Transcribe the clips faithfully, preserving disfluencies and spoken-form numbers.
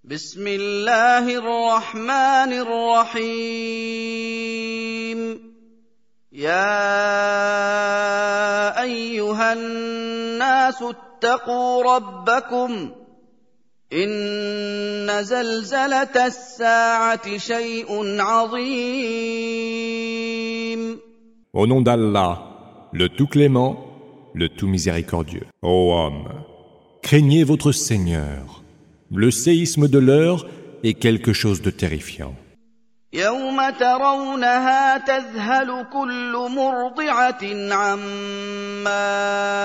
بسم الله الرحمن الرحيم يا أيها الناس اتقوا ربكم إن زلزلة الساعة شيء عظيم. Au nom d'Allah, le tout clément, le tout miséricordieux. Ô homme, craignez votre Seigneur. Le séisme de l'heure est quelque chose de terrifiant. يوم ترونها تذهل كل مرضعة عما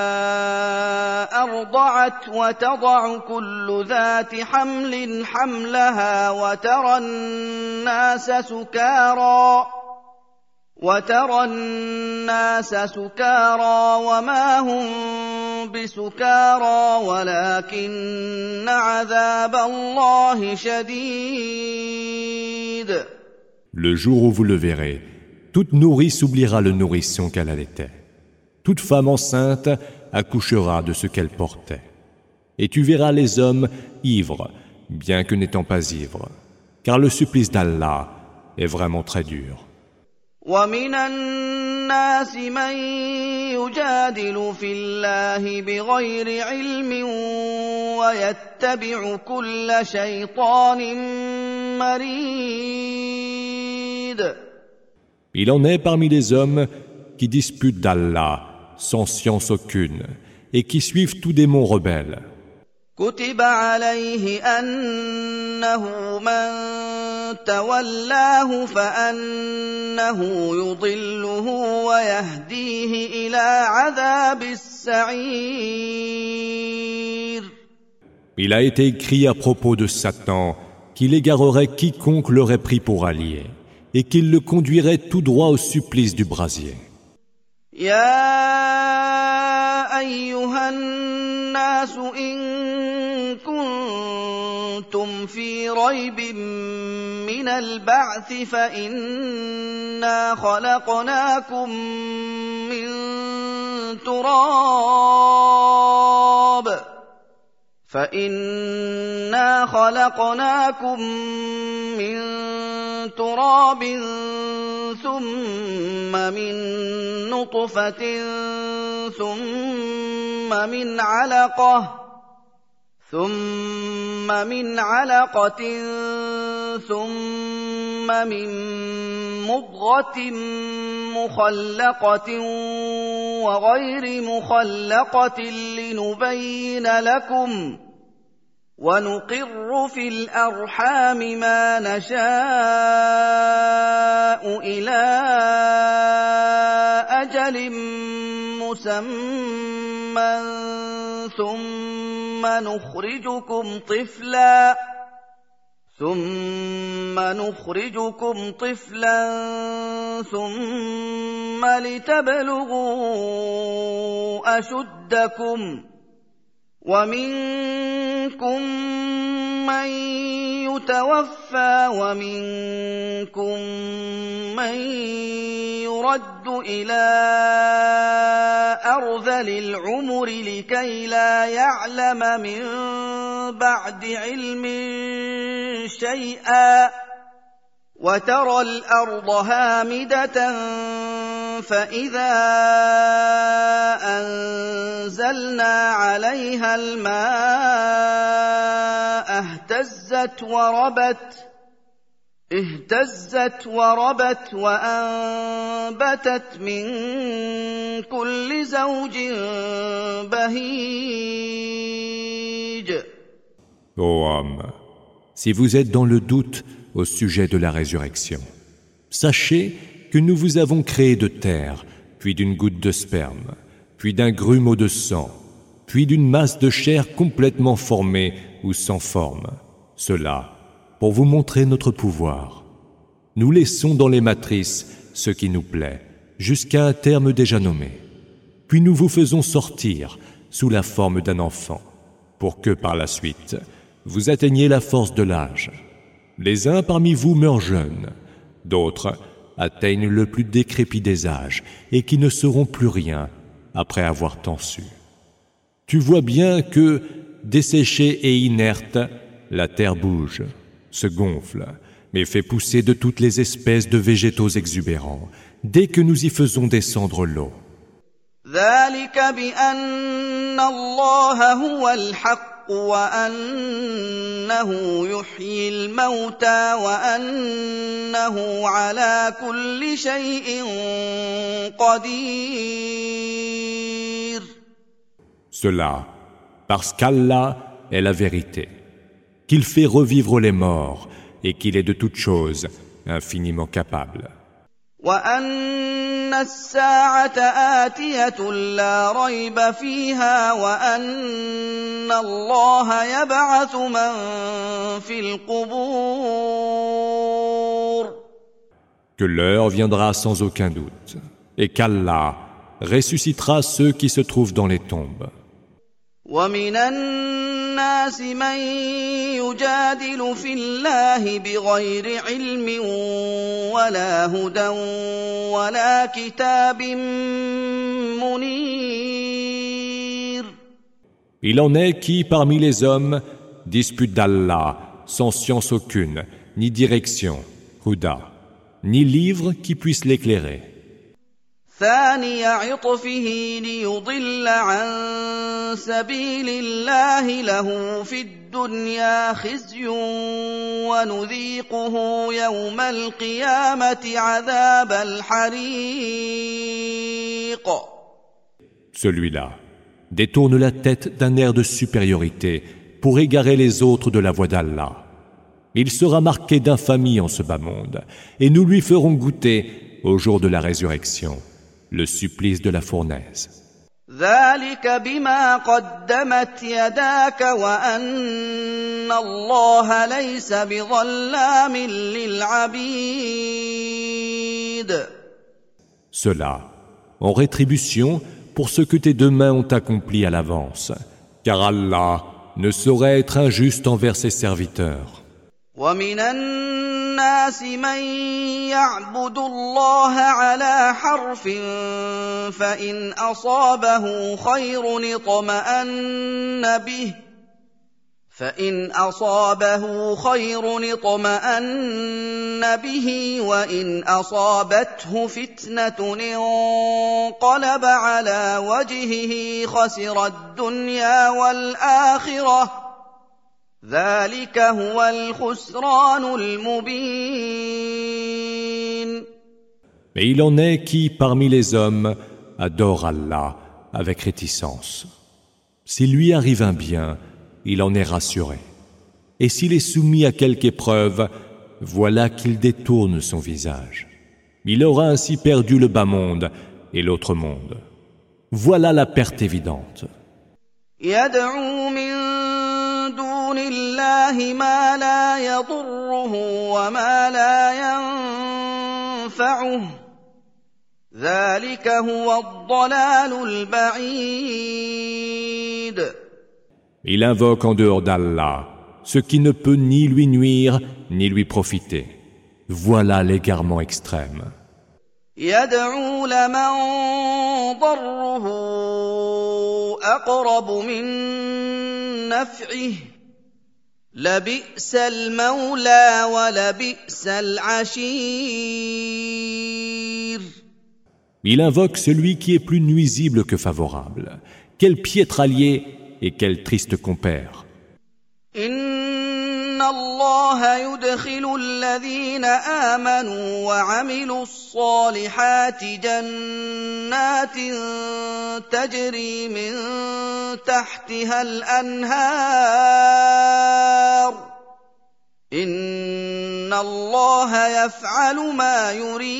أرضعت وتضع كل ذات حمل حملها وترى الناس سكارى وترى الناس سكارى وما هم بسكارى ولكن عذاب الله شديد. Le jour où vous le verrez, toute nourrice oubliera le nourrisson qu'elle allaitait. Toute femme enceinte accouchera de ce qu'elle portait. Et tu verras les hommes ivres, bien que n'étant pas ivres, car le supplice d'Allah est vraiment très dur. ومن الناس من يجادل في الله بغير علم ويتبع كل شيطان مريد. Il en est parmi les hommes qui disputent d'Allah sans science aucune et qui suivent tout démon rebelle. كتب عليه أنه من تولاه فأنه يضله ويهديه إلى عذاب السعير. Il a été écrit à propos de Satan qu'il égarerait quiconque l'aurait pris pour allié et qu'il le conduirait tout droit au supplice du brasier. يا أيها الناس إن كنتم في ريب من البعث فإنا خلقناكم من تراب فإنا خلقناكم من تراب ثم من نطفة ثم من علقة ثم من علقة ثم من مضغة مخلقة وغير مخلقة لنبين لكم ونقر في الأرحام ما نشاء إلى أجل مسمى ثم نخرجكم طفلا ثم نخرجكم طفلا ثم لتبلغوا أشدكم ومنكم من يتوفى ومنكم من يرد إلى أرذل العمر لكي لا يعلم من بعد علم شيئا وترى الأرض هامدة فإذا أنزلنا عليها الماء اهتزت وربت اهتزت وربت وأنبتت من كل زوج بهيج. Ô homme, si vous êtes dans le doute au sujet de la résurrection, sachez que nous vous avons créé de terre, puis d'une goutte de sperme, puis d'un grumeau de sang, puis d'une masse de chair complètement formée ou sans forme. Cela, pour vous montrer notre pouvoir. Nous laissons dans les matrices ce qui nous plaît, jusqu'à un terme déjà nommé. Puis nous vous faisons sortir sous la forme d'un enfant, pour que par la suite, vous atteigniez la force de l'âge. Les uns parmi vous meurent jeunes, d'autres atteignent le plus décrépit des âges et qui ne seront plus rien après avoir tant su. Tu vois bien que, desséchés et inertes, la terre bouge, se gonfle, mais fait pousser de toutes les espèces de végétaux exubérants dès que nous y faisons descendre l'eau. ذلك بأن الله هو الحق وأنه يحيي الموتى وأنه على كل شيء قدير. Cela, parce qu'Allah est la vérité, qu'il fait revivre les morts et qu'il est de toutes choses infiniment capable. وأن الساعة آتية لا ريب فيها وأن الله يبعث من في القبور. Que l'heure viendra sans aucun doute et qu'Allah ressuscitera ceux qui se trouvent dans les tombes. ومن الناس من يجادل في الله بغير علم ولا هدى ولا كتاب منير. Il en est qui, parmi les hommes, disputent d'Allah sans science aucune, ni direction, huda, ni livre qui puisse l'éclairer. ثاني عطفه ليضل عن سبيل الله له في الدنيا خزي ونذيقه يوم القيامة عذاب الحريق. Celui-là détourne la tête d'un air de supériorité pour égarer les autres de la voie d'Allah. Il sera marqué d'infamie en ce bas monde, et nous lui ferons goûter, au jour de la résurrection, le supplice de la fournaise. ذلك بما قدمت يداك وأن الله ليس بظلام للعبيد. Cela, en rétribution pour ce que tes deux mains ont accompli à l'avance, car Allah ne saurait être injuste envers ses serviteurs. ومن الناس من يعبد الله على حرف فإن أصابه خير اطمأن به فإن أصابه خير اطمأن به وإن أصابته فتنة انقلب على وجهه خسر الدنيا والآخرة ذلك هو الخسران المبين. Mais il en est qui, parmi les hommes, adore Allah avec réticence. S'il lui arrive un bien, il en est rassuré. Et s'il est soumis à quelque épreuve, voilà qu'il détourne son visage. Il aura ainsi perdu le bas monde et l'autre monde. Voilà la perte évidente. يدعو من دون الله ما لا يضره وما لا ينفعه ذلك هو الضلال البعيد. Il invoque en dehors d'Allah ce qui ne peut ni lui nuire ni lui profiter. Voilà l'égarement extrême. يدعو لمن ضره أقرب من نفعه لبئس المولى ولبئس العشير. Il invoque celui qui est plus nuisible que favorable. Quel piètre allié et quel triste compère. إن الله يدخل الذين آمنوا وعملوا الصالحات جنات تجري من تحتها الأنهار إن الله يفعل ما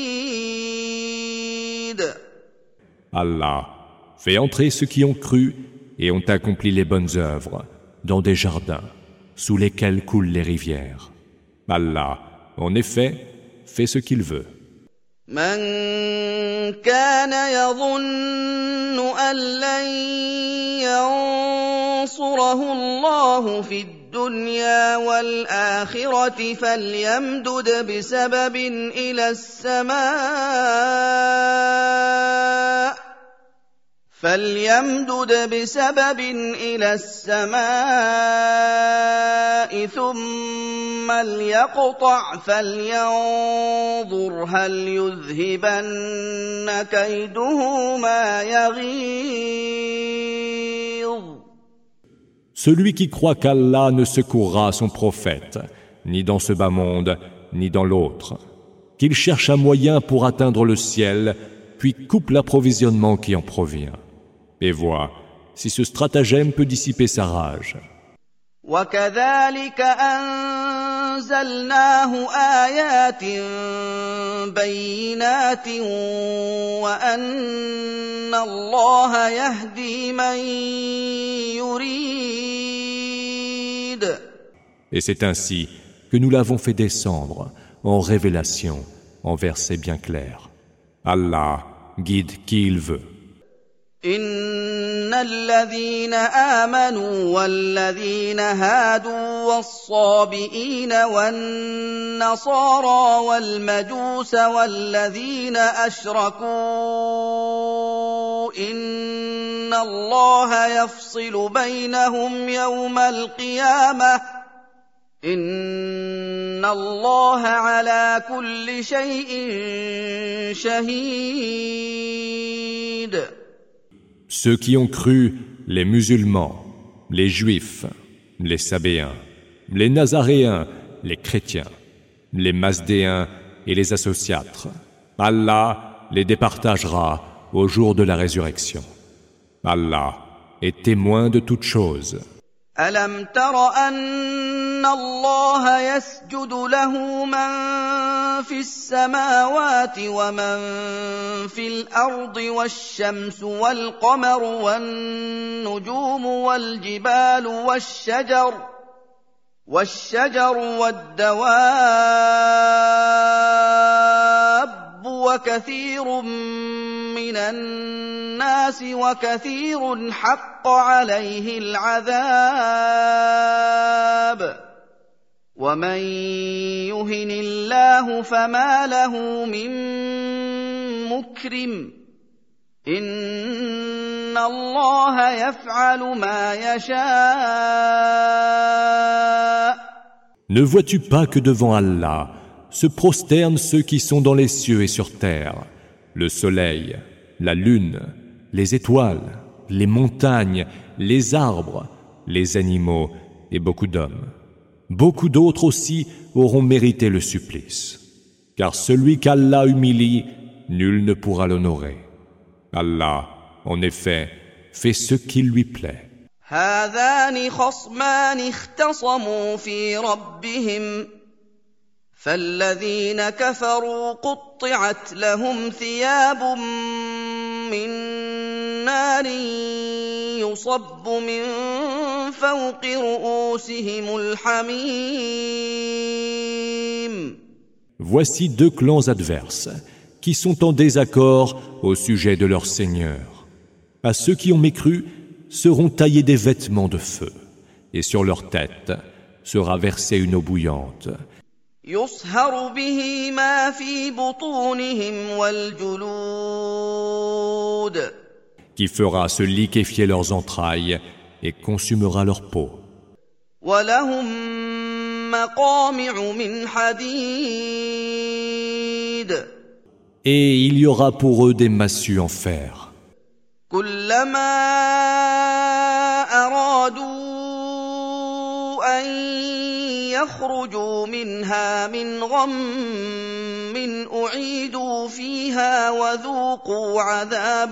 يريد. Allah fait entrer ceux qui ont cru et ont accompli les bonnes œuvres dans des jardins sous lesquels coulent les rivières. Allah, en effet, fait ce qu'il veut. من كان يظن أن لن ينصره الله في الدنيا والآخرة فليمدد بسبب إلى السماء فليمدد بسبب إلى السماء ثم ليقطع فلينظر هل يذهبن كيده ما يغيظ. Celui qui croit qu'Allah ne secourra son prophète, ni dans ce bas monde, ni dans l'autre, qu'il cherche un moyen pour atteindre le ciel, puis coupe l'approvisionnement qui en provient. Et vois si ce stratagème peut dissiper sa rage. وكذلك أنزلناه آيات بينات وأن الله يهدي من يريد. Et c'est ainsi que nous l'avons fait descendre en révélation, en versets bien clairs. Allah guide qui il veut. إن الذين آمنوا والذين هادوا والصابئين والنصارى والمجوس والذين أشركوا إن الله يفصل بينهم يوم القيامة إن الله على كل شيء شهيد. Ceux qui ont cru, les musulmans, les juifs, les sabéens, les nazaréens, les chrétiens, les masdéens et les associatres, Allah les départagera au jour de la résurrection. Allah est témoin de toutes choses. ألم تر أن الله يسجد له من في السماوات ومن في الأرض والشمس والقمر والنجوم والجبال والشجر والشجر والدواب وكثير من الناس وكثير حق عليه العذاب ومن يهن الله فما له من مكرم إن الله يفعل ما يشاء. Ne vois-tu pas que devant Allah se prosternent ceux qui sont dans les cieux et sur terre, le soleil, la lune, les étoiles, les montagnes, les arbres, les animaux et beaucoup d'hommes. Beaucoup d'autres aussi auront mérité le supplice. Car celui qu'Allah humilie, nul ne pourra l'honorer. Allah, en effet, fait ce qui lui plaît. هذان خصمان اختصموا في ربهم فالذين كفروا قطعت لهم ثياب من نار يصب من فوق رؤوسهم الحميم. Voici deux clans adverses qui sont en désaccord au sujet de leur Seigneur. À ceux qui ont mécru seront taillés des vêtements de feu, et sur leur tête sera versée une eau bouillante. يصهر به ما في بطونهم والجلود. Qui fera se liquéfier leurs entrailles et consumera leur peau. ولهم مقامع من حديد. Et il y aura pour eux des massues en fer. كلما أرادوا أن يخرجوا منها من غم أعيدوا فيها وذوقوا عذاب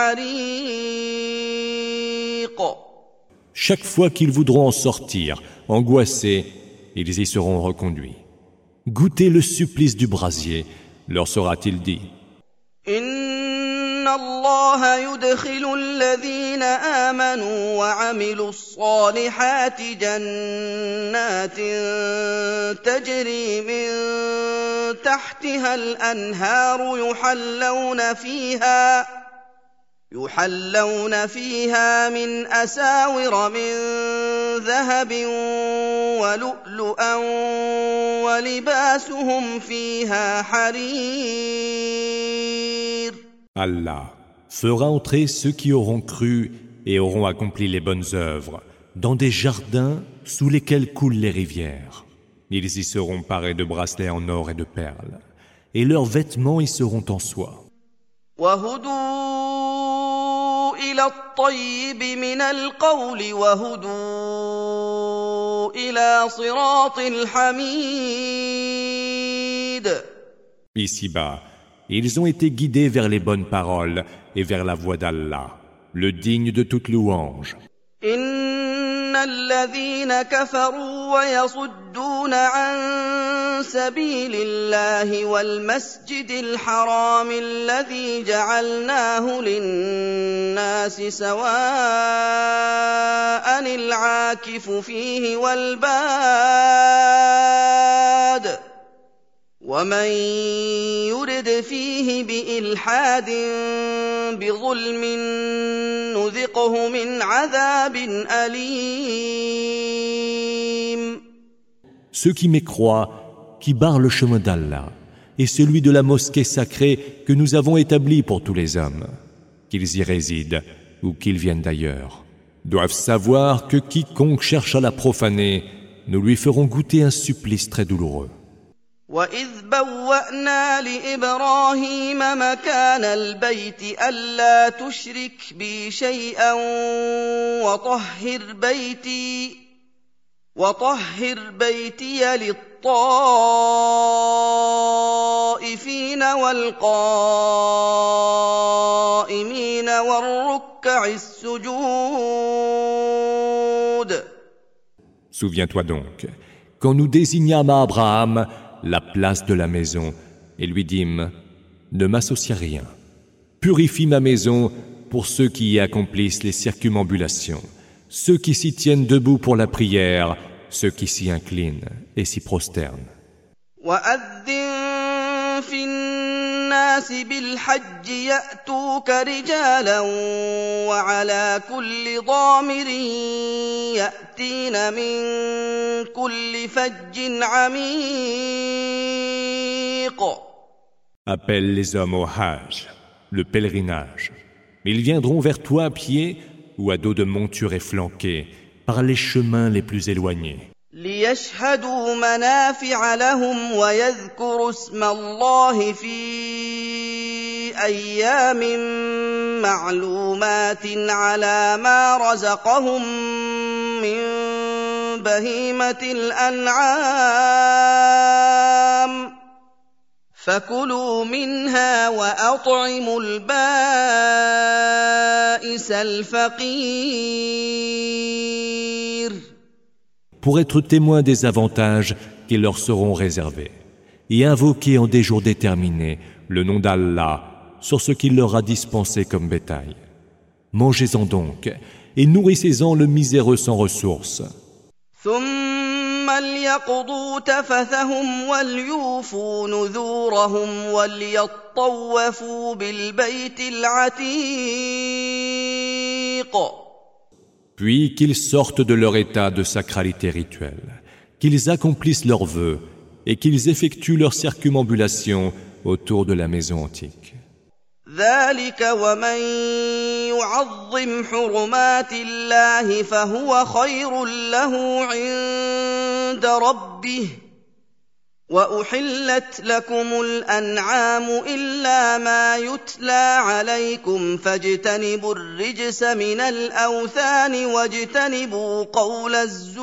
الحريق. Chaque fois qu'ils voudront en sortir, angoissés, ils y seront reconduits. Goûtez le supplice du brasier, leur sera-t-il dit. إن الله يدخل الذين آمنوا وعملوا الصالحات جنات تجري من تحتها الأنهار يحلون فيها يحلون فيها من أساور من ذهب ولؤلؤا ولباسهم فيها حرير. Allah fera entrer ceux qui auront cru et auront accompli les bonnes œuvres dans des jardins sous lesquels coulent les rivières. Ils y seront parés de bracelets en or et de perles, et leurs vêtements y seront en soie. وهدوا إلى الطيب من القول وهدوا إلى صراط الحميد. Ici-bas, ils ont été guidés vers les bonnes paroles et vers la voie d'Allah, le digne de toute louange. إن الذين كفروا ويصدون عن سبيل الله والمسجد الحرام الذي جعلناه للناس سواء العاكف فيه والباد ومن يرد فيه بإلحاد بظلم نذقه من عذاب أليم. Ceux qui mécroient, qui barrent le chemin d'Allah, et celui de la mosquée sacrée que nous avons établie pour tous les hommes, qu'ils y résident ou qu'ils viennent d'ailleurs, doivent savoir que quiconque cherche à la profaner, nous lui ferons goûter un supplice très douloureux. وَإِذْ بَوَّأْنَا لِإِبْرَاهِيمَ مَكَانَ الْبَيْتِ أَلَّا تُشْرِكْ بِي شَيْئًا وَطَهِّرْ بَيْتِي وَطَهِّرْ بَيْتِيَ لِلطَّائِفِينَ وَالْقَائِمِينَ وَالرُّكَّعِ السُّجُودِ. Souviens-toi donc, quand nous désignâmes à Abraham la place de la maison, et lui dîmes, ne m'associe rien. Purifie ma maison pour ceux qui y accomplissent les circumambulations, ceux qui s'y tiennent debout pour la prière, ceux qui s'y inclinent et s'y prosternent. وَأَذِّن فِي النَّاسِ بِالْحَجِّ يَأْتُوكَ رِجَالًا وَعَلَى كُلِّ ضَامِرٍ يَأْتِينَ مِن كُلِّ فَجٍّ عَمِيقٍ. Appelle les hommes au Hajj, le pèlerinage. Ils viendront vers toi à pied ou à dos de monture efflanquée par les chemins les plus éloignés. لِيَشْهَدُوا مَنَافِعَ لَهُمْ وَيَذْكُرُوا اسْمَ اللَّهِ فِي أَيَّامٍ مَّعْلُومَاتٍ عَلَىٰ مَا رَزَقَهُم مِّن بَهِيمَةِ الْأَنْعَامِ فَكُلُوا مِنْهَا وَأَطْعِمُوا الْبَائِسَ الْفَقِيرَ. Pour être témoins des avantages qui leur seront réservés, et invoquer en des jours déterminés le nom d'Allah sur ce qu'il leur a dispensé comme bétail. Mangez-en donc, et nourrissez-en le miséreux sans ressources. ثُمَّ لْيَقْضُوا تَفَثَهُمْ وَلْيُوفُوا نُذُورَهُمْ وَلْيَطَّوَّفُوا بِالْبَيْتِ الْعَتِيقِ. Puis qu'ils sortent de leur état de sacralité rituelle, qu'ils accomplissent leurs vœux et qu'ils effectuent leur circumambulation autour de la maison antique. ذَلِكَ وَمَن يُعَظِّمْ حُرُمَاتِ اللَّهِ فَهُوَ خَيْرٌ لَّهُ عِندَ رَبِّهِ وَأُحِلَّتْ لَكُمُ الْأَنْعَامُ إِلَّا مَا يُتْلَىٰ عَلَيْكُمْ فَاجْتَنِبُوا الرِّجْسَ مِنَ الْأَوْثَانِ وَاجْتَنِبُوا قَوْلَ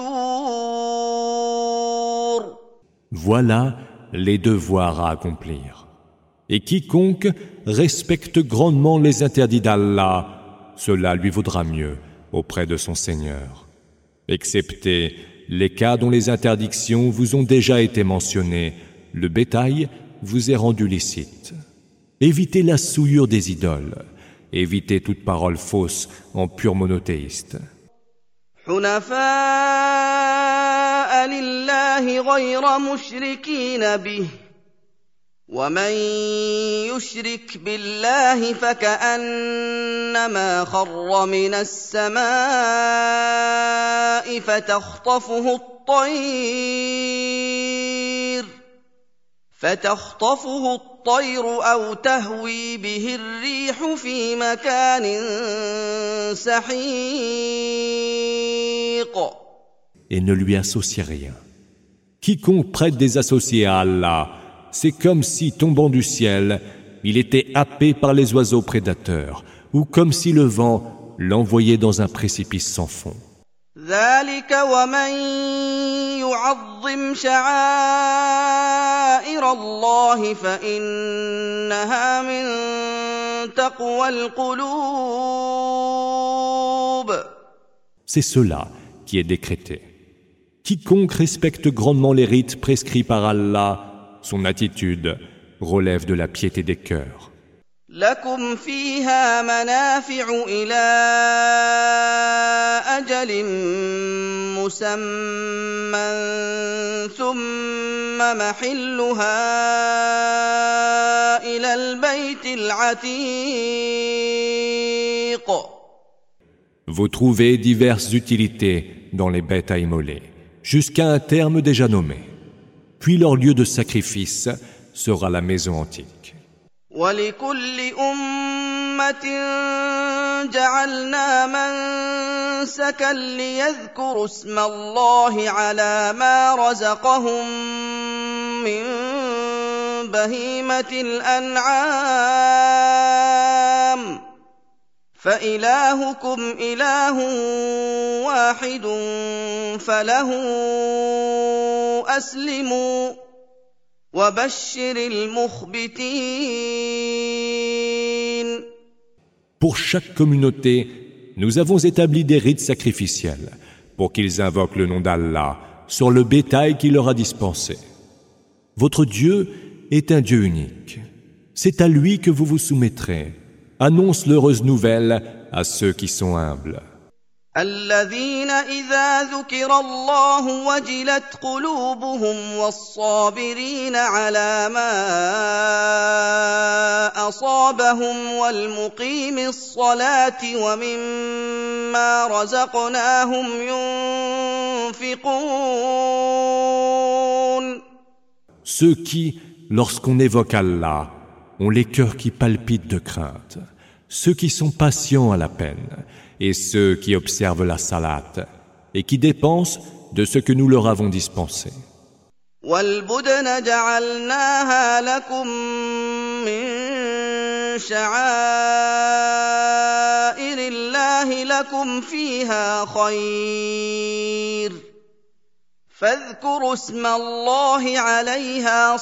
الزُّورِ. Voilà les devoirs à accomplir. Et quiconque respecte grandement les interdits d'Allah, cela lui vaudra mieux auprès de son Seigneur. Excepté les cas dont les interdictions vous ont déjà été mentionnées, le bétail vous est rendu licite. Évitez la souillure des idoles, évitez toute parole fausse en pur monothéiste. حُنَفَاءَ لِلَّهِ غَيْرَ مُشْرِكِينَ بِهِ وَمَن يُشْرِكْ بِاللَّهِ فَكَأَنَّمَا خَرَّ مِنَ السَّمَاءِ فَتَخْطَفُهُ الطَّيْرُ فَتَخْطَفُهُ الطَّيْرُ أَوْ تَهْوِي بِهِ الرِّيحُ فِي مَكَانٍ سَحِيقٍ. Et ne lui associez rien. Quiconque prête des associés à Allah, c'est comme si, tombant du ciel, il était happé par les oiseaux prédateurs, ou comme si le vent l'envoyait dans un précipice sans fond. ذَلِكَ وَمَن يُعَظِّمْ شَعَائِرَ اللَّهِ فَإِنَّهَا مِن تَقْوَى الْقُلُوبِ. C'est cela qui est décrété. Quiconque respecte grandement les rites prescrits par Allah, son attitude relève de la piété des cœurs. لَكُمْ فِيهَا مَنَافِعُ إِلَىٰ أَجَلٍ مُّسَمًّى ثُمَّ مَحِلُّهَا إِلَى الْبَيْتِ الْعَتِيقِ. Vous trouvez diverses utilités dans les bêtes à immoler, jusqu'à un terme déjà nommé. Puis leur lieu de sacrifice sera la maison antique. وَلِكُلِّ أُمَّةٍ جَعَلْنَا مَنسَكًا لِيَذْكُرُوا اسْمَ اللَّهِ عَلَىٰ مَا رَزَقَهُم مِّن بَهِيمَةِ الْأَنْعَامِ فَإِلَٰهُكُمْ إِلَٰهٌ وَاحِدٌ فَلَهُ أَسْلِمُوا وَبَشِّرِ الْمُخْبِتِينَ. Pour chaque communauté, nous avons établi des rites sacrificiels pour qu'ils invoquent le nom d'Allah sur le bétail qu'il leur a dispensé. Votre Dieu est un Dieu unique. C'est à lui que vous vous soumettrez. Annonce l'heureuse nouvelle à ceux qui sont humbles. الَّذِينَ إِذَا ذُكِرَ اللَّهُ وَجِلَتْ قُلُوبُهُمْ وَالصَّابِرِينَ عَلَىٰ مَا أَصَابَهُمْ وَالْمُقِيمِ الصَّلَاةِ وَمِمَّا رَزَقْنَاهُمْ يُنفِقُونَ. Ceux qui, lorsqu'on évoque Allah, ont les cœurs qui palpitent de crainte, ceux qui sont patients à la peine, et ceux qui observent la salate et qui dépensent de ce que nous leur avons dispensé. وَالْبُدْنَ جَعَلْنَاهَا لَكُم مِّن شَعَائِرِ اللَّهِ لَكُمْ فِيهَا خَيْرٌ فَاذْكُرُوا اسْمَ اللَّهِ عَلَيْهَا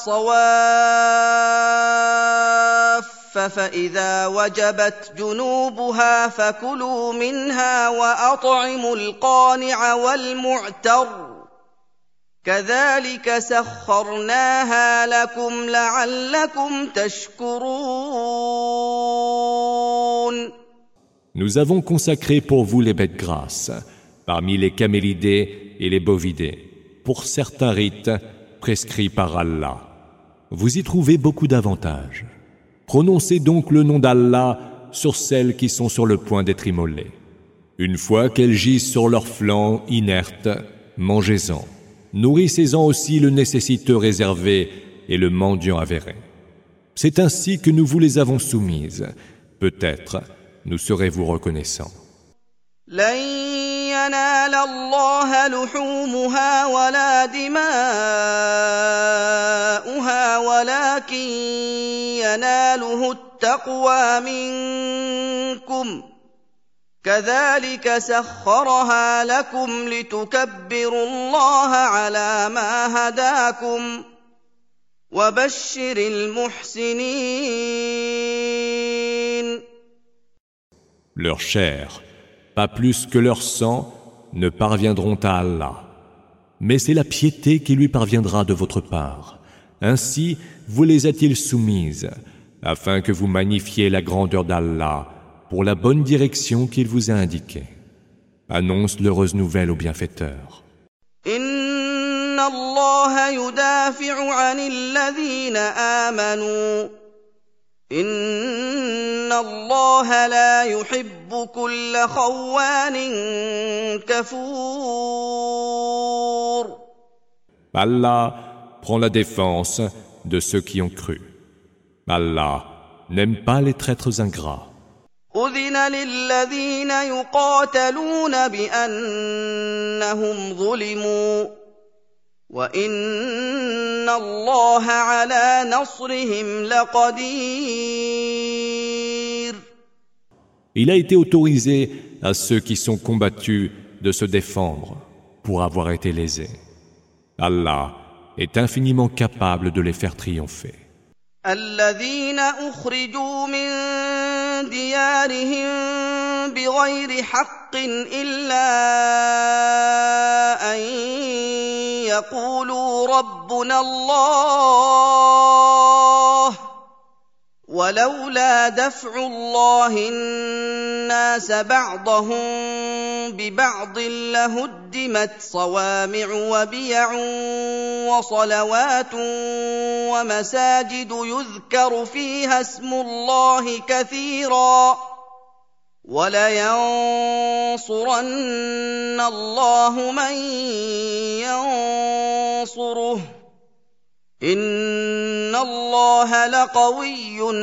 صَوَافَّ فَإِذَا وَجَبَتْ جُنُوبُهَا فَكُلُوا مِنْهَا وَأَطْعِمُوا الْقَانِعَ وَالْمُعْتَرَّ كَذَلِكَ سَخَّرْنَاهَا لَكُمْ لَعَلَّكُمْ تَشْكُرُونَ. Nous avons consacré pour vous les bêtes grasses, parmi les camélidés et les bovidés, pour certains rites prescrits par Allah. Vous y trouvez beaucoup d'avantages. Prononcez donc le nom d'Allah sur celles qui sont sur le point d'être immolées. Une fois qu'elles gisent sur leurs flancs inertes, mangez-en. Nourrissez-en aussi le nécessiteux réservé et le mendiant avéré. C'est ainsi que nous vous les avons soumises. Peut-être nous serez-vous reconnaissants. لن ينال الله لحومها ولا دماؤها ولكن يناله التقوى منكم كذلك سخرها لكم لتكبروا الله على ما هداكم وبشر المحسنين. Leur chair, pas plus que leur sang, ne parviendront à Allah. Mais c'est la piété qui lui parviendra de votre part. Ainsi vous les a-t-il soumises, afin que vous magnifiez la grandeur d'Allah pour la bonne direction qu'il vous a indiquée. Annonce l'heureuse nouvelle aux bienfaiteurs. Inna Allah yudafi'u 'anil ladhina amanu. Inna Allah la yuhibbu kulla khawanin kafur. Allah prend la défense de ceux qui ont cru. Allah n'aime pas les traîtres ingrats. أذن للذين يقاتلون بأنهم ظلموا وإن الله على نصرهم لقدير. Il a été autorisé à ceux qui sont combattus de se défendre pour avoir été lésés. Allah est infiniment capable de les faire triompher. الذين أخرجوا من ديارهم بغير حق إلا أن يقولوا ربنا الله ولولا دفع الله الناس بعضهم ببعض لهدمت صوامع وبيع وصلوات ومساجد يذكر فيها اسم الله كثيرا ولينصرن الله من ينصره إن الله لقوي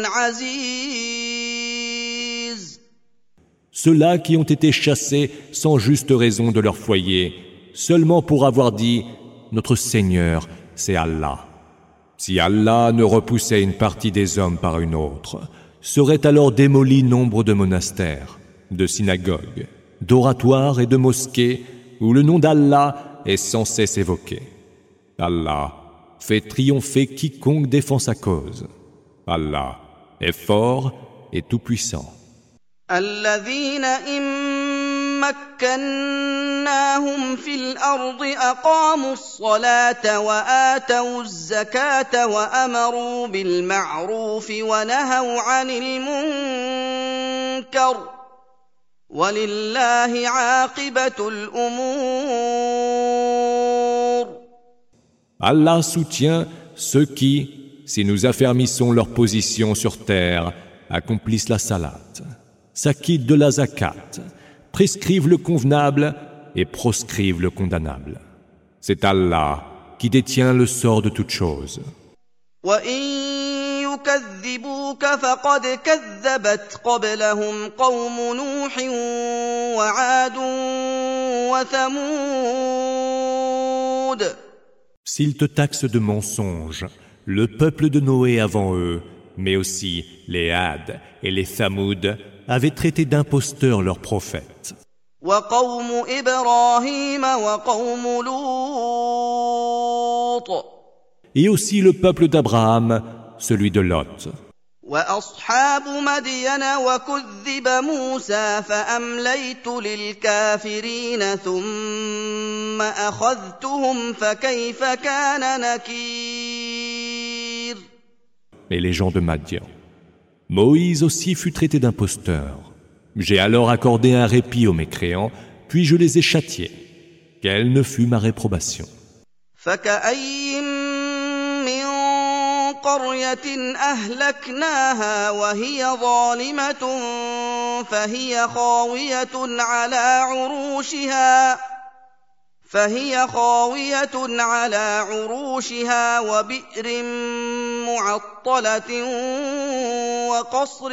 عزيز. Ceux-là qui ont été chassés sans juste raison de leur foyer, seulement pour avoir dit « Notre Seigneur, c'est Allah ». Si Allah ne repoussait une partie des hommes par une autre, seraient alors démolis nombre de monastères, de synagogues, d'oratoires et de mosquées où le nom d'Allah est sans cesse évoqué. Allah fait triompher quiconque défend sa cause. Allah est fort et tout-puissant. الذين إن مكناهم في الأرض أقاموا الصلاة وآتوا الزكاة وأمروا بالمعروف ونهوا عن المنكر ولله عاقبة الأمور. Allah soutient ceux qui, si nous affermissons leur position sur terre, accomplissent la salate, s'acquittent de la zakat, prescrivent le convenable et proscrivent le condamnable. C'est Allah qui détient le sort de toutes choses. وَإِن يُكَذِّبُوكَ فَقَدْ كَذَّبَتْ قَبْلَهُمْ قَوْمُ نُوحٍ وَعَادٌ وَثَمُودَ. S'ils te taxent de mensonges, le peuple de Noé avant eux, mais aussi les Had et les Thamoud, avaient traité d'imposteurs leurs prophètes. وَقَوْمُ إِبْرَاهِيمَ وَقَوْمُ لُوطٍ. Et aussi le peuple d'Abraham, celui de Lot. وَأَصْحَابُ مَدْيَنَ وَكُذِّبَ مُوسَى فَأَمْلَيْتُ لِلْكَافِرِينَ ثُمَّ أَخَذْتُهُمْ فَكَيْفَ كَانَ نَكِيرِ. Et les gens de Madian. Moïse aussi fut traité d'imposteur. J'ai alors accordé un répit aux mécréants, puis je les ai châtiés. Quelle ne fut ma réprobation. فَكَأَيٍّ مِّن قَرْيَةٍ أَهْلَكْنَاهَا وَهِيَ ظَالِمَةٌ فَهِيَ خَاوِيَةٌ عَلَى عُرُوشِهَا فهي خاوية على عروشها وبئر معطلة وقصر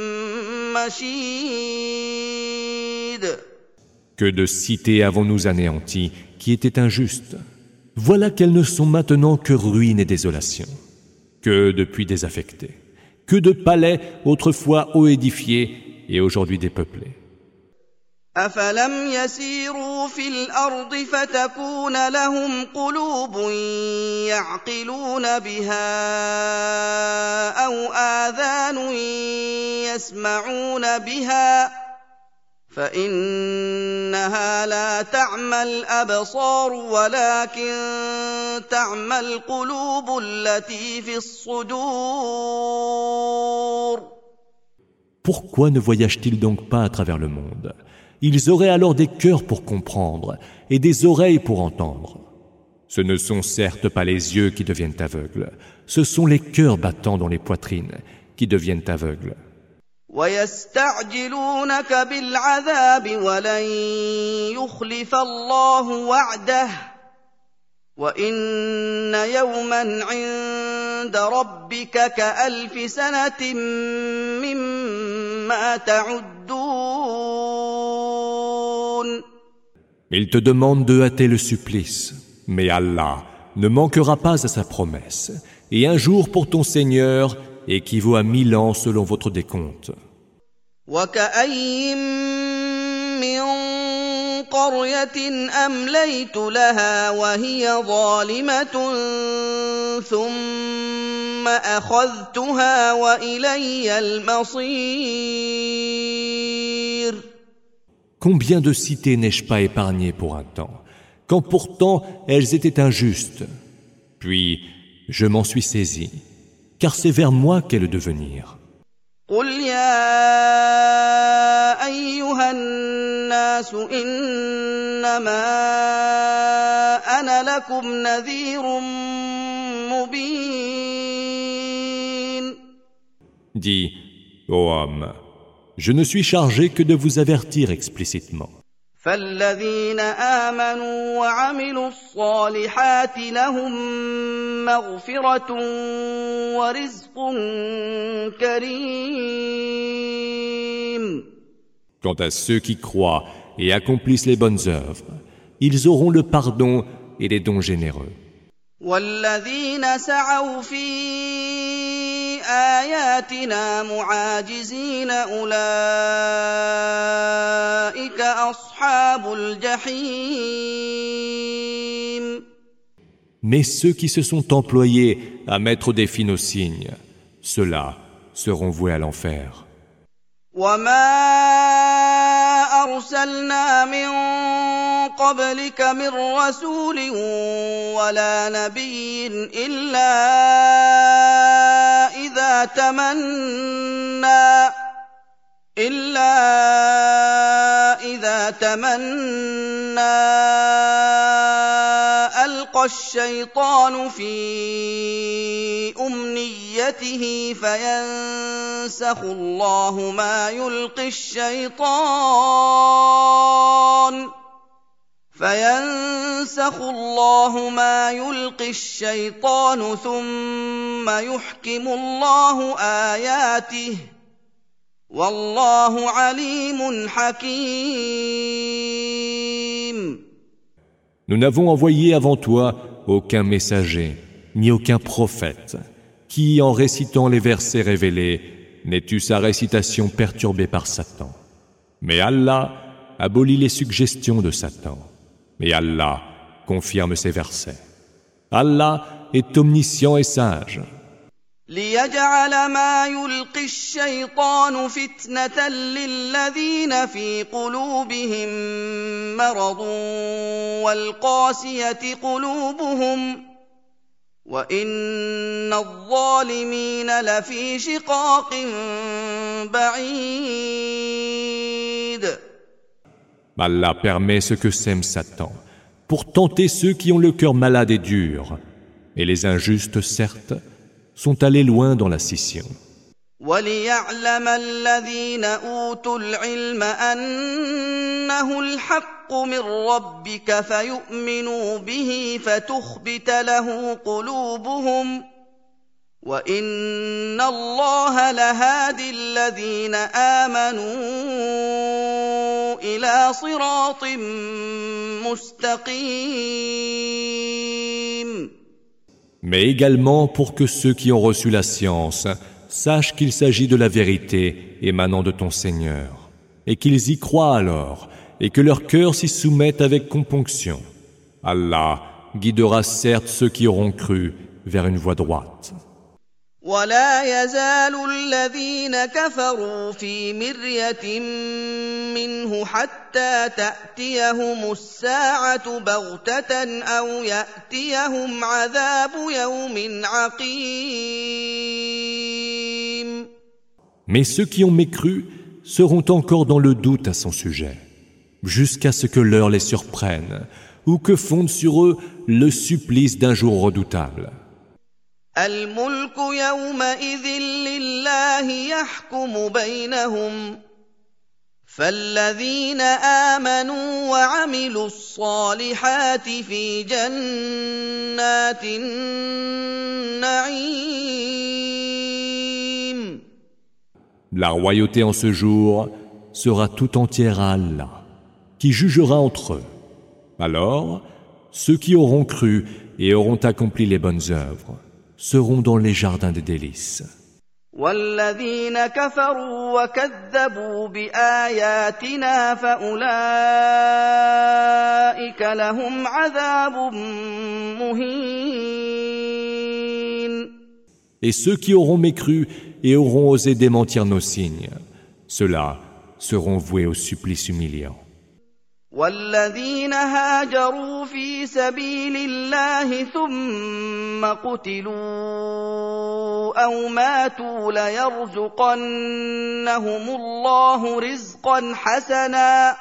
مشيد. Que de cités avons-nous anéanties qui étaient injustes. Voilà qu'elles ne sont maintenant que ruines et désolation, que de puits désaffectés, que de palais autrefois haut édifiés et aujourd'hui dépeuplés. أفلم يسيروا في الأرض فتكون لهم قلوب يعقلون بها أو آذان يسمعون بها فإنها لا تعمى الأبصار ولكن تعمى القلوب التي في الصدور. Pourquoi ne voyagent-ils donc pas à travers le monde ? Ils auraient alors des cœurs pour comprendre et des oreilles pour entendre. Ce ne sont certes pas les yeux qui deviennent aveugles, ce sont les cœurs battant dans les poitrines qui deviennent aveugles. وَيَسْتَعْجِلُونَكَ بِالْعَذَابِ وَلَن يُخْلِفَ اللَّهُ وَعْدَهُ وَإِنَّ يَوْمًا عِندَ عند ربك كألف سنة مما تعدون. Il te demande de hâter le supplice, mais Allah ne manquera pas à sa promesse, et un jour pour ton Seigneur équivaut à mille ans selon votre décompte. وكأين من قرية أمليت لها وهي ظالمة ثم أخذتها وإلي المصير. Combien de cités n'ai-je pas épargnées pour un temps, quand pourtant elles étaient injustes. Puis je m'en suis saisi, car c'est vers moi qu'est le devenir. قل يا أيها الناس إنما أنا لكم نذير مبين. Dis, ô homme, je ne suis chargé que de vous avertir explicitement. فالذين آمنوا وعملوا الصالحات لهم مغفرة ورزق كريم. Quant à ceux qui croient et accomplissent les bonnes œuvres, ils auront le pardon et les dons généreux. والذين سعوا في آياتنا معاجزين أولئك أصحاب الجحيم. Mais ceux qui se sont employés à mettre au défi nos signes, ceux-là seront voués à l'enfer. وما أرسلنا من قبلك من رسول ولا نبي إلا إذا تمنى إلا إذا تمنى ألقى الشيطان في أمنيته فينسخ الله ما يلقي الشيطان فينسخ الله ما يلقي الشيطان ثم يحكم الله آياته والله عليم حكيم. Nous n'avons envoyé avant toi aucun messager, ni aucun prophète, qui, en récitant les versets révélés, n'ait eu sa récitation perturbée par Satan. Mais Allah abolit les suggestions de Satan. Mais Allah confirme ses versets. Allah est omniscient et sage. ليجعل ما يلقي الشيطان فتنة للذين في قلوبهم مرض والقاسية قلوبهم وإن الظالمين لفي شقاق بعيد. Allah permet ce que sème Satan pour tenter ceux qui ont le cœur malade et dur, et les injustes, certes, sont allés loin dans la scission. وَلِيَعْلَمَ الَّذِينَ أُوتُوا الْعِلْمَ أَنَّهُ الْحَقُّ مِنْ رَبِّكَ فَيُؤْمِنُوا بِهِ فَتُخْبِتَ لَهُ قُلُوبُهُمْ وَإِنَّ اللَّهَ لَهَادِي الَّذِينَ آمَنُوا إِلَى صِرَاطٍ مُسْتَقِيمٍ. Mais également pour que ceux qui ont reçu la science sachent qu'il s'agit de la vérité émanant de ton Seigneur, et qu'ils y croient alors, et que leur cœur s'y soumette avec componction. Allah guidera certes ceux qui auront cru vers une voie droite. ولا يزال الذين كفروا في مرية منه حتى تأتيهم الساعة بغتة أو يأتيهم عذاب يوم عقيم. Mais ceux qui ont mécru seront encore dans le doute à son sujet, jusqu'à ce que l'heure les surprenne, ou que fonde sur eux le supplice d'un jour redoutable. الملك يومئذ لله يحكم بينهم فالذين آمنوا وعملوا الصالحات في جنات النعيم. La royauté en ce jour sera tout entière à Allah, qui jugera entre eux. Alors, ceux qui auront cru et auront accompli les bonnes œuvres seront dans les jardins des délices. والذين كفروا وكذبوا بآياتنا فأولئك لهم عذاب مهين. Et ceux qui auront mécru et auront osé démentir nos signes, ceux-là seront voués au supplice humiliant. والذين هاجروا في سبيل الله ثم قتلوا أو ماتوا ليرزقنهم الله رزقا حسنا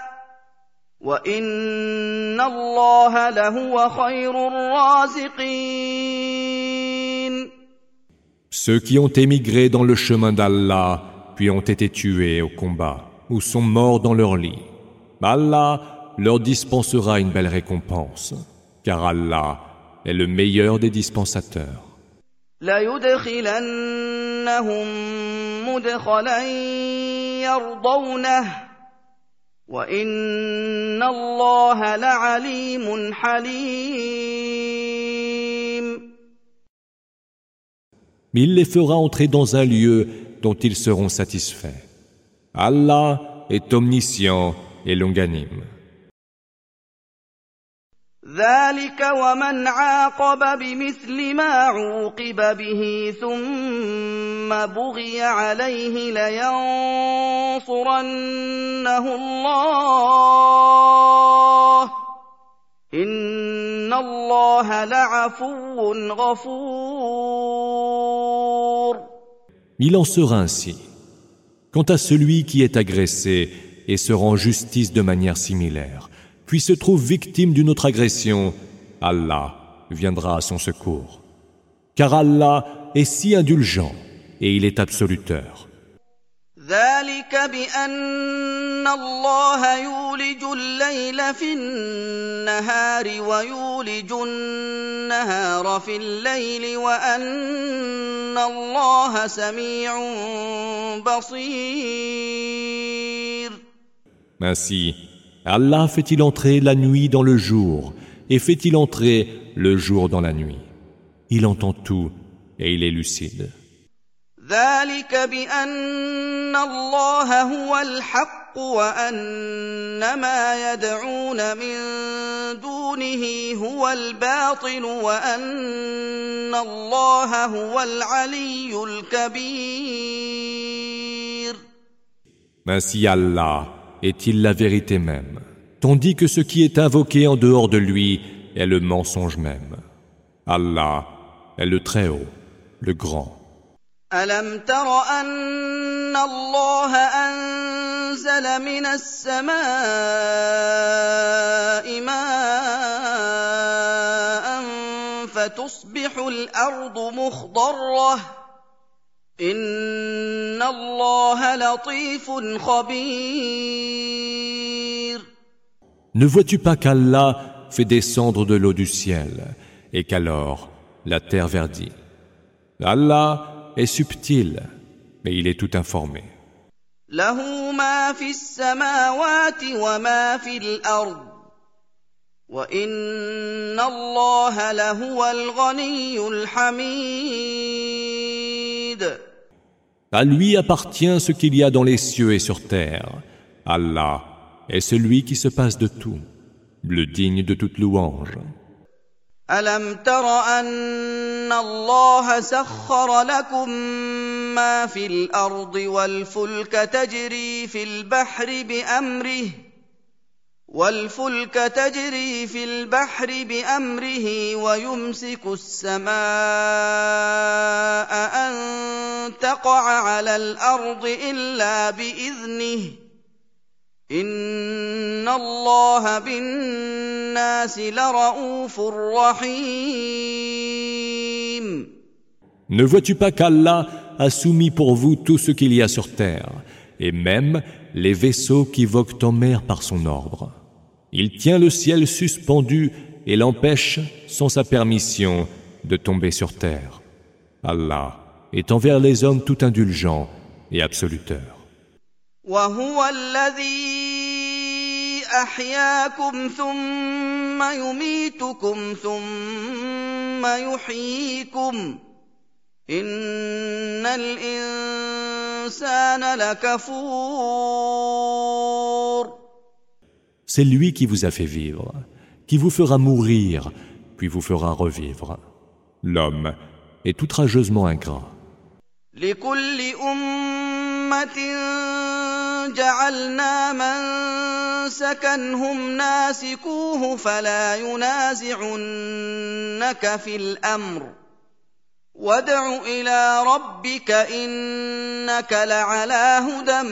وإن الله لهو خير الرازقين. Ceux qui ont émigré dans le chemin d'Allah, puis ont été tués au combat, ou sont morts dans leur lit, Allah leur dispensera une belle récompense, car Allah est le meilleur des dispensateurs. لَيُدْخِلَنَّهُمْ مُدْخَلًا يَرْضَوْنَهُ وَإِنَّ اللَّهَ لَعَلِيمٌ حَلِيمٌ. Il les fera entrer dans un lieu dont ils seront satisfaits. Allah est omniscient et longanime. ذلك ومن عاقب بمثل ما عوقب به ثم بغي عليه لينصرنه الله إن الله لعفو غفور. Il en sera ainsi. Quant à celui qui est agressé et se rend justice de manière similaire, puis se trouve victime d'une autre agression, Allah viendra à son secours. Car Allah est si indulgent et il est absoluteur. ذلك بأن الله يولج الليل في النهار ويولج النهار في الليل وأن الله سميع بصير. Ainsi, Allah fait-il entrer la nuit dans le jour et fait-il entrer le jour dans la nuit. Il entend tout et il est lucide. ذلك بأن الله هو الحق وأن ما يدعون من دونه هو الباطل وأن الله هو العلي الكبير. Ainsi Allah est-il la vérité même, tandis que ce qui est invoqué en dehors de lui est le mensonge même. Allah est le Très-Haut, le Grand. ألم تر أن الله أنزل من السماء ماء فتصبح الأرض مخضرة إن الله لطيف خبير. Ne vois-tu pas qu'Allah fait descendre de l'eau du ciel et qu'alors la terre verdit? Allah est subtil, mais il est tout informé. له ما في السماوات وما في الأرض وإن الله لهو الغني الحميد. À lui appartient ce qu'il y a dans les cieux et sur terre. Allah est celui qui se passe de tout, le digne de toute louange. ألم تر أن الله سخر لكم ما في الأرض والفلك تجري في البحر بأمره والفلك تجري في البحر بأمره ويمسك السماء أن تقع على الأرض إلا بإذنه إن الله بالناس لرؤوف رحيم. Ne vois-tu pas qu'Allah a soumis pour vous tout ce qu'il y a sur terre, et même les vaisseaux qui voguent en mer par son ordre? Il tient le ciel suspendu et l'empêche, sans sa permission, de tomber sur terre. Allah est envers les hommes tout indulgent et absoluteur. وهو الذي أحياكم ثم يميتكم ثم يحييكم إن الإنسان لكفور. C'est lui qui vous a fait vivre, qui vous fera mourir, puis vous fera revivre. L'homme est outrageusement ingrat. لكل أمة جعلنا منسكا هم ناسكوه فلا ينازعنك في الأمر وادع إلى ربك إنك لعلى هدى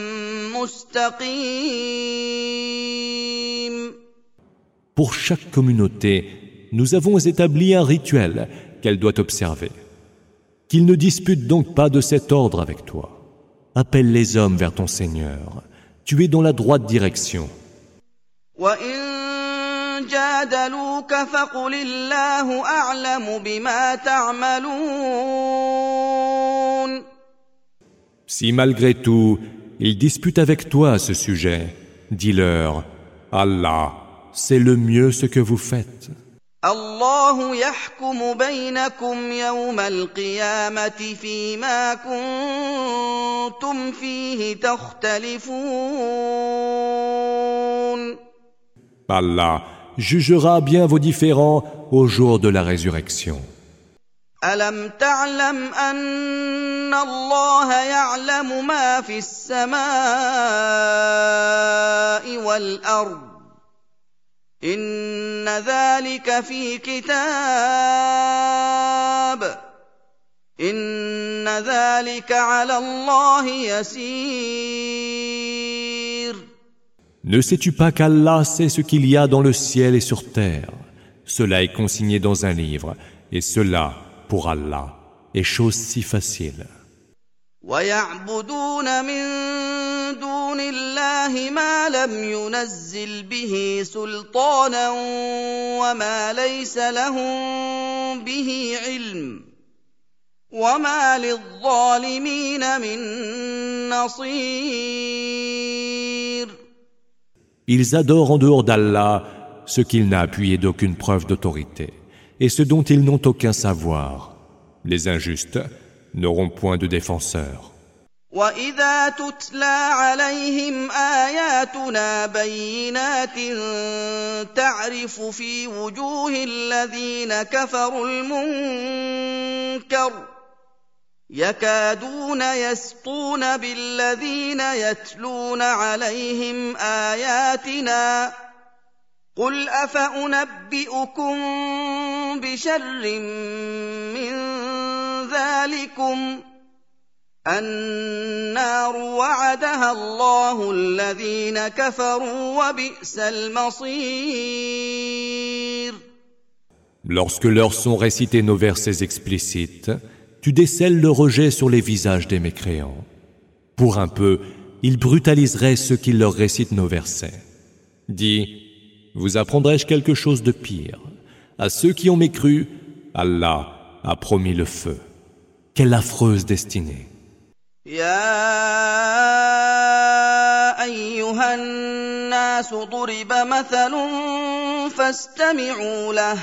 مستقيم. Pour chaque communauté, nous avons établi un rituel qu'elle doit observer. Qu'il ne dispute donc pas de cet ordre avec toi. Appelle les hommes vers ton Seigneur. Tu es dans la droite direction. وَإِن جَادَلُوكَ فَقُلِ اللَّهُ أَعْلَمُ بِمَا تَعْمَلُونَ. Si malgré tout, ils disputent avec toi à ce sujet, dis-leur, Allah, c'est le mieux ce que vous faites. الله يحكم بينكم يوم القيامة فيما كنتم فيه تختلفون. Allah jugera bien vos différends au jour de la résurrection. ألم تعلم أن الله يعلم ما في السماء والأرض إن ذلك في كتاب إن ذلك على الله يسير. Ne sais-tu pas qu'Allah sait ce qu'il y a dans le ciel et sur terre? Cela est consigné dans un livre, et cela, pour Allah, est chose si facile. ويعبدون من دون الله ما لم ينزل به سلطانا وما ليس لهم به علم وما للظالمين من نصير. Ils adorent en dehors d'Allah ce qu'il n'a appuyé d'aucune preuve d'autorité et ce dont ils n'ont aucun savoir. Les injustes n'auront point de défenseurs. وَإِذَا تُتْلَى عَلَيْهِمْ آيَاتُنَا بَيِّنَاتٍ تَعْرِفُ فِي وُجُوهِ الَّذِينَ كَفَرُوا الْمُنكَرَ يَكَادُونَ يَسْطُونَ بِالَّذِينَ يَتْلُونَ عَلَيْهِمْ آيَاتِنَا قُلْ أَفَأُنَبِّئُكُم بِشَرٍّ مِّن ذَلِكُمْ النار وعدها الله الذين كفروا وبئس المصير. Lorsque leur sont récités nos versets explicites, tu décèles le rejet sur les visages des mécréants. Pour un peu, ils brutaliseraient ceux qui leur récitent nos versets. Dis, vous apprendrai-je quelque chose de pire? À ceux qui ont mécru, Allah a promis le feu. Quelle affreuse destinée! يا أيها الناس ضرب مثل فاستمعوا له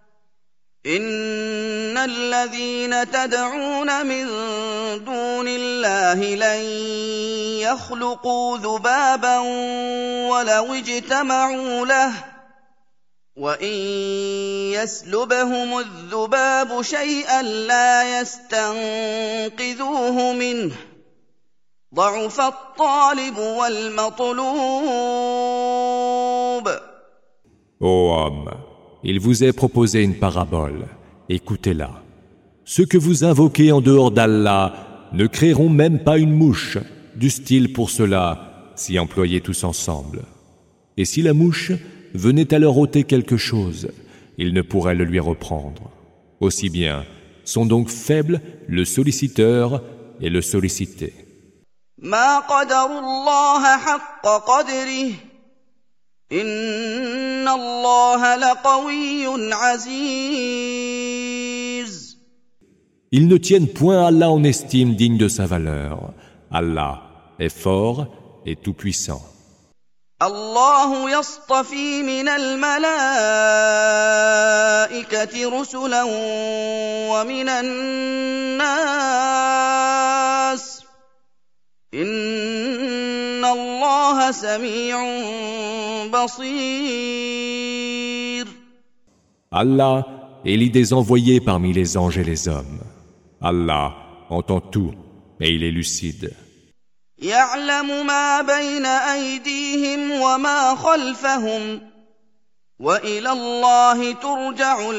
إن الذين تدعون من دون الله لن يخلقوا ذبابا ولو اجتمعوا له وإن يسلبهم الذباب شيئا لا يستنقذوه منه ضعف الطالب والمطلوب. Ô homme, il vous est proposé une parabole. Écoutez-la. Ceux que vous invoquez en dehors d'Allah ne créeront même pas une mouche, du style pour cela, s'y employer tous ensemble. Et si la mouche venait à leur ôter quelque chose, ils ne pourraient le lui reprendre. Aussi bien sont donc faibles le solliciteur et le sollicité. ما قدروا الله حق قدره إن الله لقوي عزيز. Ils ne tiennent point Allah en estime digne de sa valeur. Allah est fort et tout-puissant. الله يصطفي من الملائكة رسلا ومن الناس إن الله سميع بصير. Allah élit des envoyés parmi les anges et les hommes. Allah entend tout et il est lucide. يعلم ما بين أيديهم وما خلفهم وإلى الله ترجع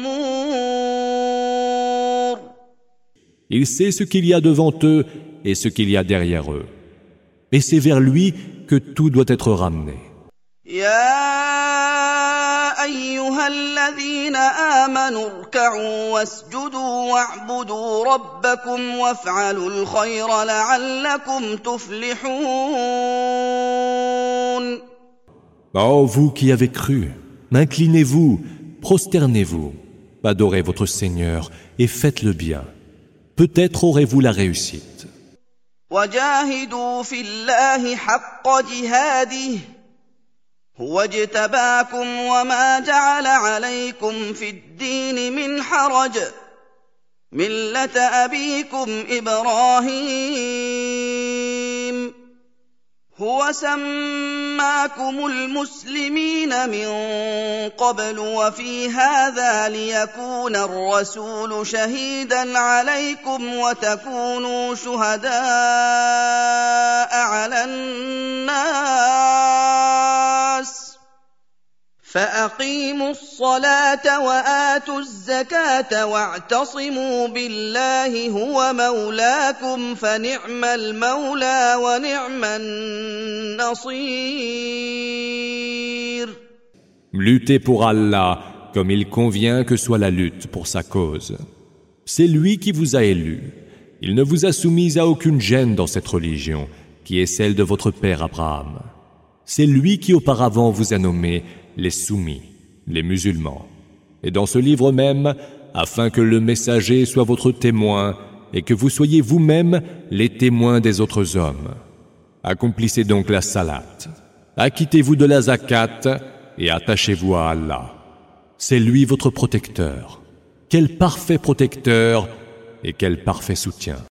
الأمور. Il sait ce qu'il y a devant eux et ce qu'il y a derrière eux. Et c'est vers lui que tout doit être ramené. يا أيها الذين آمنوا اركعوا واسجدوا واعبدوا ربكم وافعلوا الخير لعلكم تفلحون. Ô vous qui avez cru, inclinez-vous, prosternez-vous, adorez votre Seigneur et faites le bien. Peut-être aurez-vous la réussite. وجاهدوا في الله حق جهاده هو اجتباكم وما جعل عليكم في الدين من حرج ملة أبيكم إبراهيم هو سماكم المسلمين من قبل وفي هذا ليكون الرسول شهيدا عليكم وتكونوا شهداء على الناس فأقيموا الصلاة وآتوا الزكاة واعتصموا بالله هو مولاكم فنعم المولى ونعم النصير. Luttez pour Allah comme il convient que soit la lutte pour sa cause. C'est lui qui vous a élu. Il ne vous a soumis à aucune gêne dans cette religion, qui est celle de votre père Abraham. C'est lui qui auparavant vous a nommé les soumis, les musulmans. Et dans ce livre même, afin que le messager soit votre témoin et que vous soyez vous-même les témoins des autres hommes. Accomplissez donc la salat. Acquittez-vous de la zakat et attachez-vous à Allah. C'est lui votre protecteur. Quel parfait protecteur et quel parfait soutien.